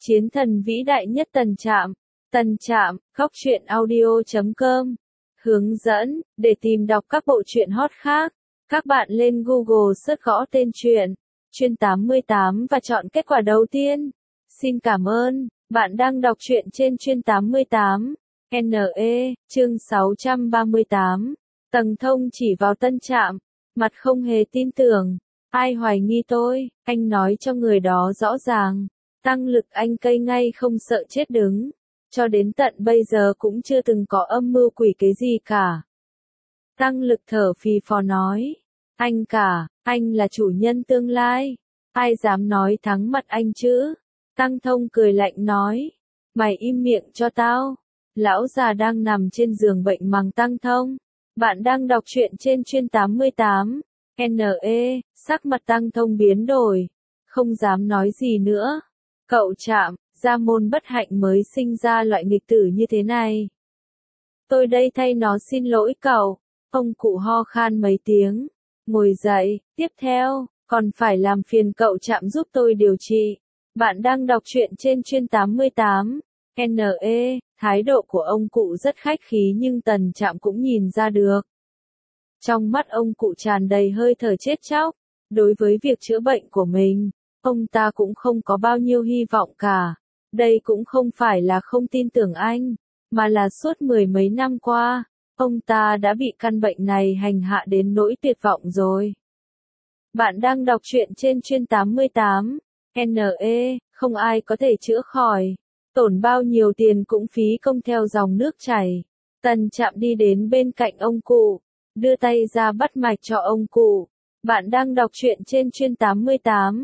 Chiến thần vĩ đại nhất Tần Trạm, góc truyện audio.com. Hướng dẫn, để tìm đọc các bộ truyện hot khác, các bạn lên Google search gõ tên truyện, Chuyên 88 và chọn kết quả đầu tiên. Xin cảm ơn, bạn đang đọc truyện trên Chuyên 88. NE, chương 638. Tầng Thông chỉ vào Tân Trạm, mặt không hề tin tưởng. Ai hoài nghi tôi, anh nói cho người đó rõ ràng. Tăng Lực anh cây ngay không sợ chết đứng. Cho đến tận bây giờ cũng chưa từng có âm mưu quỷ kế gì cả. Tăng Lực thở phì phò nói. Anh là chủ nhân tương lai. Ai dám nói thắng mặt anh chứ? Tăng Thông cười lạnh nói. Mày im miệng cho tao. Lão già đang nằm trên giường bệnh mắng Tăng Thông. Bạn đang đọc truyện trên Chuyên 88. NE, sắc mặt Tăng Thông biến đổi. Không dám nói gì nữa. Cậu Trạm, gia môn bất hạnh mới sinh ra loại nghịch tử như thế này. Tôi đây thay nó xin lỗi cậu. Ông cụ ho khan mấy tiếng. Ngồi dậy, tiếp theo, còn phải làm phiền cậu Trạm giúp tôi điều trị. Bạn đang đọc truyện trên Chuyên 88. NE, thái độ của ông cụ rất khách khí nhưng Tần Trạm cũng nhìn ra được. Trong mắt ông cụ tràn đầy hơi thở chết chóc. Đối với việc chữa bệnh của mình, ông ta cũng không có bao nhiêu hy vọng cả. Đây cũng không phải là không tin tưởng anh, mà là suốt mười mấy năm qua, ông ta đã bị căn bệnh này hành hạ đến nỗi tuyệt vọng rồi. Bạn đang đọc truyện trên Chuyên 88. NE, không ai có thể chữa khỏi. Tổn bao nhiêu tiền cũng phí công theo dòng nước chảy. Tần Trạm đi đến bên cạnh ông cụ, đưa tay ra bắt mạch cho ông cụ. Bạn đang đọc truyện trên Chuyên 88.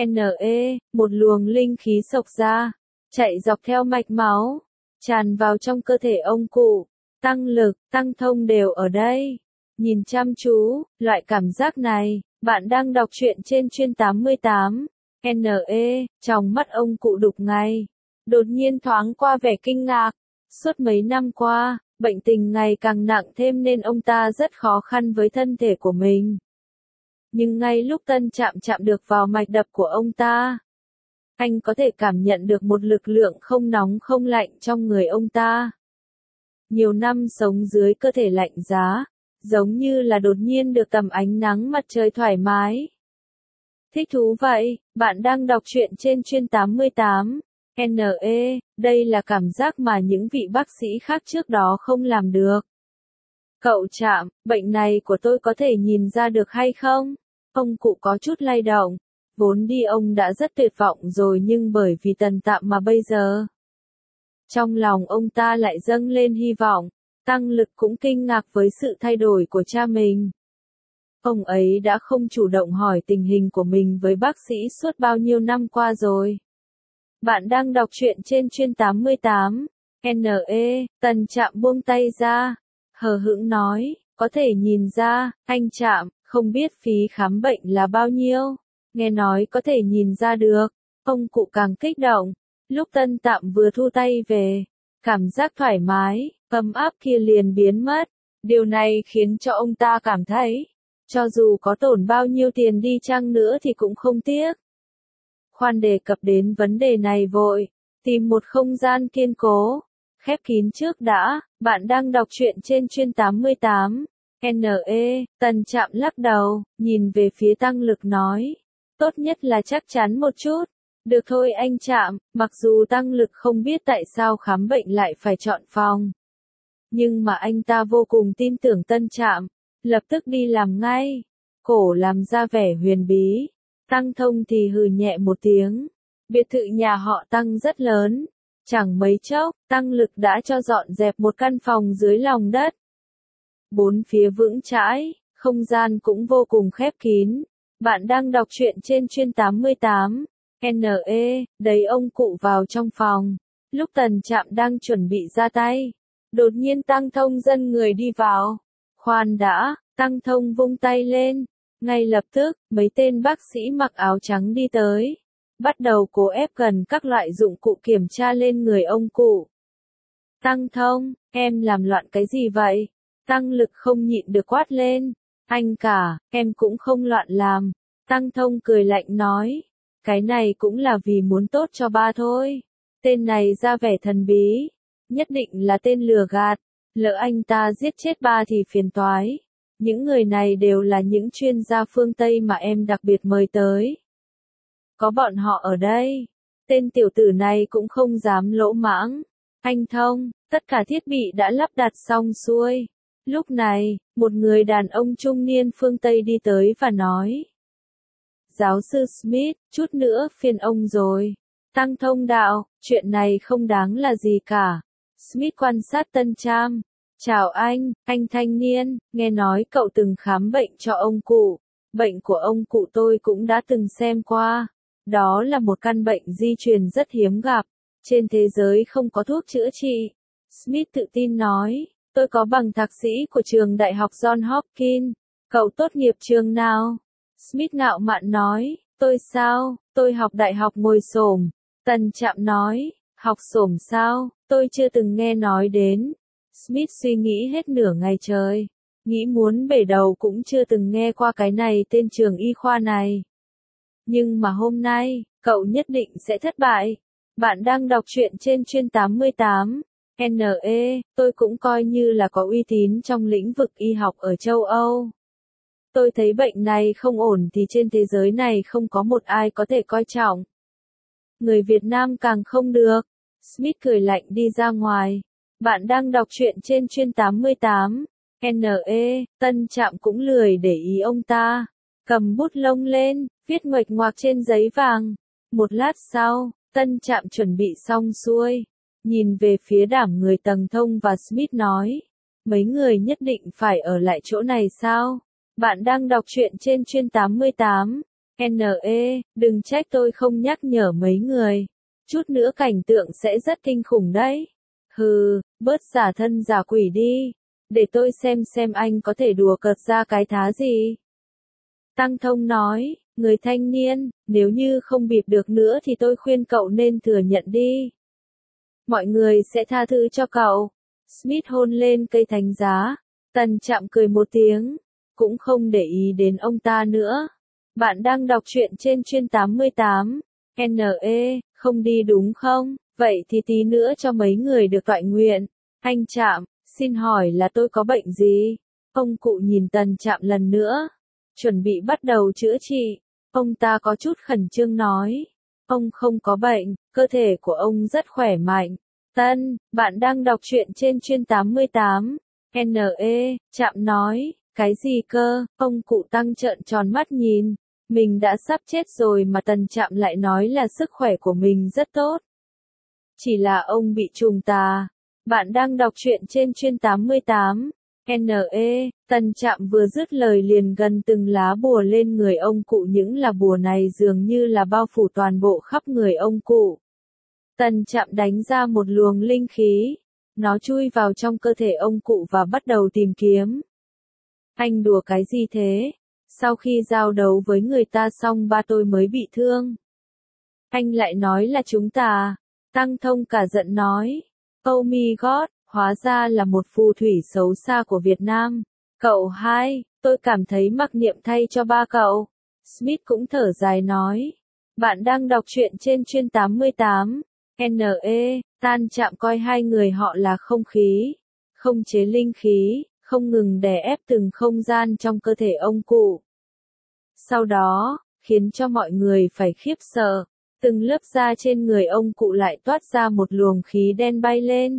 NE, một luồng linh khí xộc ra, chạy dọc theo mạch máu, tràn vào trong cơ thể ông cụ. Tăng Lực, Tăng Thông đều ở đây. Nhìn chăm chú, loại cảm giác này, bạn đang đọc truyện trên Chuyên 88. NE, trong mắt ông cụ đục ngay. Đột nhiên thoáng qua vẻ kinh ngạc. Suốt mấy năm qua, bệnh tình ngày càng nặng thêm nên ông ta rất khó khăn với thân thể của mình. Nhưng ngay lúc Tân Trạm chạm được vào mạch đập của ông ta, anh có thể cảm nhận được một lực lượng không nóng không lạnh trong người ông ta. Nhiều năm sống dưới cơ thể lạnh giá, giống như là đột nhiên được tầm ánh nắng mặt trời thoải mái. Thích thú vậy, bạn đang đọc truyện trên Chuyên 88. NE, đây là cảm giác mà những vị bác sĩ khác trước đó không làm được. Cậu Trạm, bệnh này của tôi có thể nhìn ra được hay không? Ông cụ có chút lay động. Vốn đi ông đã rất tuyệt vọng rồi nhưng bởi vì Tần Trạm mà bây giờ, trong lòng ông ta lại dâng lên hy vọng. Tăng Lực cũng kinh ngạc với sự thay đổi của cha mình. Ông ấy đã không chủ động hỏi tình hình của mình với bác sĩ suốt bao nhiêu năm qua rồi. Bạn đang đọc truyện trên Chuyên 88. NE, Tần Trạm buông tay ra, hờ hững nói, có thể nhìn ra, anh Trạm, không biết phí khám bệnh là bao nhiêu. Nghe nói có thể nhìn ra được, ông cụ càng kích động. Lúc Tân Trạm vừa thu tay về, cảm giác thoải mái, ấm áp kia liền biến mất. Điều này khiến cho ông ta cảm thấy, cho dù có tổn bao nhiêu tiền đi chăng nữa thì cũng không tiếc. Khoan đề cập đến vấn đề này vội, tìm một không gian kiên cố, khép kín trước đã. Bạn đang đọc truyện trên Chuyên 88. NE, Tần Trạm lắc đầu, nhìn về phía Tăng Lực nói. Tốt nhất là chắc chắn một chút. Được thôi anh Trạm, mặc dù Tăng Lực không biết tại sao khám bệnh lại phải chọn phòng. Nhưng mà anh ta vô cùng tin tưởng Tân Trạm, lập tức đi làm ngay. Cổ làm ra vẻ huyền bí. Tăng Thông thì hừ nhẹ một tiếng. Biệt thự nhà họ Tăng rất lớn. Chẳng mấy chốc, Tăng Lực đã cho dọn dẹp một căn phòng dưới lòng đất. Bốn phía vững chãi, không gian cũng vô cùng khép kín. Bạn đang đọc truyện trên Chuyên 88. NE, đấy ông cụ vào trong phòng. Lúc Tần Trạm đang chuẩn bị ra tay, đột nhiên Tăng Thông dẫn người đi vào. Khoan đã, Tăng Thông vung tay lên. Ngay lập tức, mấy tên bác sĩ mặc áo trắng đi tới. Bắt đầu cố ép gần các loại dụng cụ kiểm tra lên người ông cụ. Tăng Thông, em làm loạn cái gì vậy? Tăng Lực không nhịn được quát lên. Anh cả, em cũng không loạn làm. Tăng Thông cười lạnh nói. Cái này cũng là vì muốn tốt cho ba thôi. Tên này ra vẻ thần bí. Nhất định là tên lừa gạt. Lỡ anh ta giết chết ba thì phiền toái. Những người này đều là những chuyên gia phương Tây mà em đặc biệt mời tới. Có bọn họ ở đây. Tên tiểu tử này cũng không dám lỗ mãng. Anh Thông, tất cả thiết bị đã lắp đặt xong xuôi. Lúc này, một người đàn ông trung niên phương Tây đi tới và nói. Giáo sư Smith, chút nữa phiền ông rồi. Tăng Thông đạo, chuyện này không đáng là gì cả. Smith quan sát Tân Trạm. Chào anh thanh niên, nghe nói cậu từng khám bệnh cho ông cụ. Bệnh của ông cụ tôi cũng đã từng xem qua. Đó là một căn bệnh di truyền rất hiếm gặp. Trên thế giới không có thuốc chữa trị. Smith tự tin nói, tôi có bằng thạc sĩ của trường đại học John Hopkins. Cậu tốt nghiệp trường nào? Smith ngạo mạn nói, tôi sao, tôi học đại học ngồi xổm. Tân Trạm nói, học xổm sao, tôi chưa từng nghe nói đến. Smith suy nghĩ hết nửa ngày trời. Nghĩ muốn bể đầu cũng chưa từng nghe qua cái này tên trường y khoa này. Nhưng mà hôm nay, cậu nhất định sẽ thất bại. Bạn đang đọc truyện trên Chuyên 88. NE, tôi cũng coi như là có uy tín trong lĩnh vực y học ở châu Âu. Tôi thấy bệnh này không ổn thì trên thế giới này không có một ai có thể coi trọng. Người Việt Nam càng không được. Smith cười lạnh đi ra ngoài. Bạn đang đọc truyện trên Chuyên 88. NE, Tân Trạm cũng lười để ý ông ta. Cầm bút lông lên, viết nguệch ngoạc trên giấy vàng. Một lát sau, Tân Trạm chuẩn bị xong xuôi. Nhìn về phía đám người Tầng Thông và Smith nói. Mấy người nhất định phải ở lại chỗ này sao? Bạn đang đọc truyện trên Chuyên 88. NE, đừng trách tôi không nhắc nhở mấy người. Chút nữa cảnh tượng sẽ rất kinh khủng đấy. Hừ, bớt giả thân giả quỷ đi. Để tôi xem anh có thể đùa cợt ra cái thá gì. Tăng Thông nói, người thanh niên, nếu như không bịp được nữa thì tôi khuyên cậu nên thừa nhận đi. Mọi người sẽ tha thứ cho cậu. Smith hôn lên cây thánh giá. Tân Trạm cười một tiếng. Cũng không để ý đến ông ta nữa. Bạn đang đọc truyện trên Chuyên 88. NE, không đi đúng không? Vậy thì tí nữa cho mấy người được toại nguyện. Anh Trạm, xin hỏi là tôi có bệnh gì? Ông cụ nhìn Tân Trạm lần nữa. Chuẩn bị bắt đầu chữa trị. Ông ta có chút khẩn trương nói. Ông không có bệnh, cơ thể của ông rất khỏe mạnh. Tân, bạn đang đọc truyện trên Chuyên 88. NE, Trạm nói, cái gì cơ? Ông cụ Tăng trợn tròn mắt nhìn. Mình đã sắp chết rồi mà Tân Trạm lại nói là sức khỏe của mình rất tốt. Chỉ là ông bị trùng tà. Bạn đang đọc truyện trên Chuyên 88. NE, Tân Trạm vừa dứt lời liền gần từng lá bùa lên người ông cụ, những lá bùa này dường như là bao phủ toàn bộ khắp người ông cụ. Tân Trạm đánh ra một luồng linh khí. Nó chui vào trong cơ thể ông cụ và bắt đầu tìm kiếm. Anh đùa cái gì thế? Sau khi giao đấu với người ta xong ba tôi mới bị thương. Anh lại nói là chúng ta. Tăng Thông cả giận nói. Oh my god, hóa ra là một phù thủy xấu xa của Việt Nam. Cậu hai, tôi cảm thấy mặc niệm thay cho ba cậu. Smith cũng thở dài nói. Bạn đang đọc truyện trên Chuyên 88. NE, Tân Trạm coi hai người họ là không khí. Không chế linh khí, không ngừng đè ép từng không gian trong cơ thể ông cụ. Sau đó, khiến cho mọi người phải khiếp sợ. Từng lớp da trên người ông cụ lại toát ra một luồng khí đen bay lên.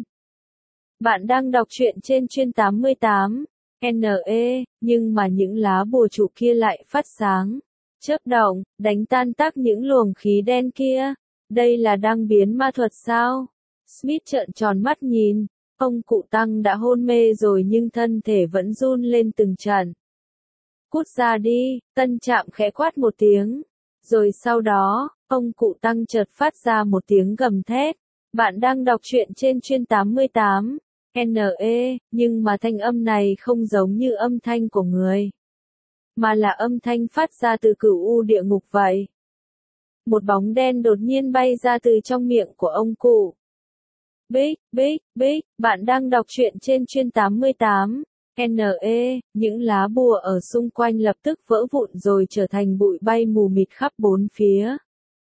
Bạn đang đọc truyện trên Chuyên 88. NE, nhưng mà những lá bùa trụ kia lại phát sáng. Chớp động, đánh tan tác những luồng khí đen kia. Đây là đang biến ma thuật sao? Smith trợn tròn mắt nhìn. Ông cụ Tăng đã hôn mê rồi nhưng thân thể vẫn run lên từng trận. Cút ra đi, Tân Trạm khẽ quát một tiếng. Rồi sau đó, ông cụ Tăng chợt phát ra một tiếng gầm thét. Bạn đang đọc truyện trên Chuyên 88. NE, nhưng mà thanh âm này không giống như âm thanh của người. Mà là âm thanh phát ra từ cửu u địa ngục vậy. Một bóng đen đột nhiên bay ra từ trong miệng của ông cụ. Bích, bạn đang đọc truyện trên Chuyên 88. NE, những lá bùa ở xung quanh lập tức vỡ vụn rồi trở thành bụi bay mù mịt khắp bốn phía.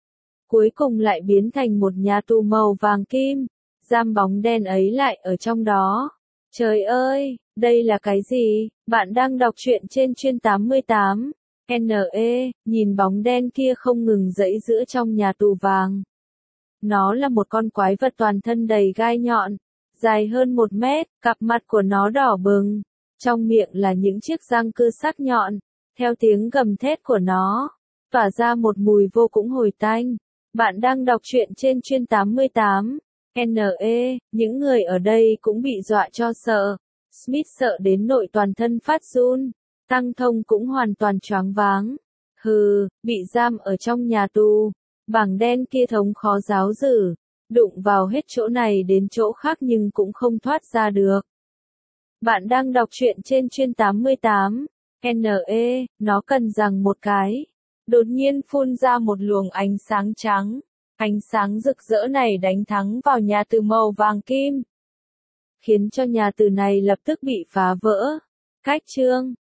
cuối cùng lại biến thành một nhà tù màu vàng kim, giam bóng đen ấy lại ở trong đó. Trời ơi, đây là cái gì? Bạn đang đọc truyện trên chuyên 88. NE, nhìn bóng đen kia không ngừng giãy giụa trong nhà tù vàng. Nó là một con quái vật toàn thân đầy gai nhọn, dài hơn 1 mét, cặp mặt của nó đỏ bừng, trong miệng là những chiếc răng cưa sắc nhọn, theo tiếng gầm thét của nó, tỏa ra một mùi vô cùng hồi tanh. Bạn đang đọc truyện trên chuyên 88. NE, những người ở đây cũng bị dọa cho sợ. Smith sợ đến nỗi toàn thân phát run, Tăng Thông cũng hoàn toàn choáng váng. Hừ, bị giam ở trong nhà tù, bảng đen kia thống khó giáo dử, đụng vào hết chỗ này đến chỗ khác nhưng cũng không thoát ra được. Bạn đang đọc truyện trên chuyên 88. NE, nó cần rằng một cái. Đột nhiên phun ra một luồng ánh sáng trắng. Ánh sáng rực rỡ này đánh thẳng vào nhà tù màu vàng kim, khiến cho nhà tù này lập tức bị phá vỡ. Cách chương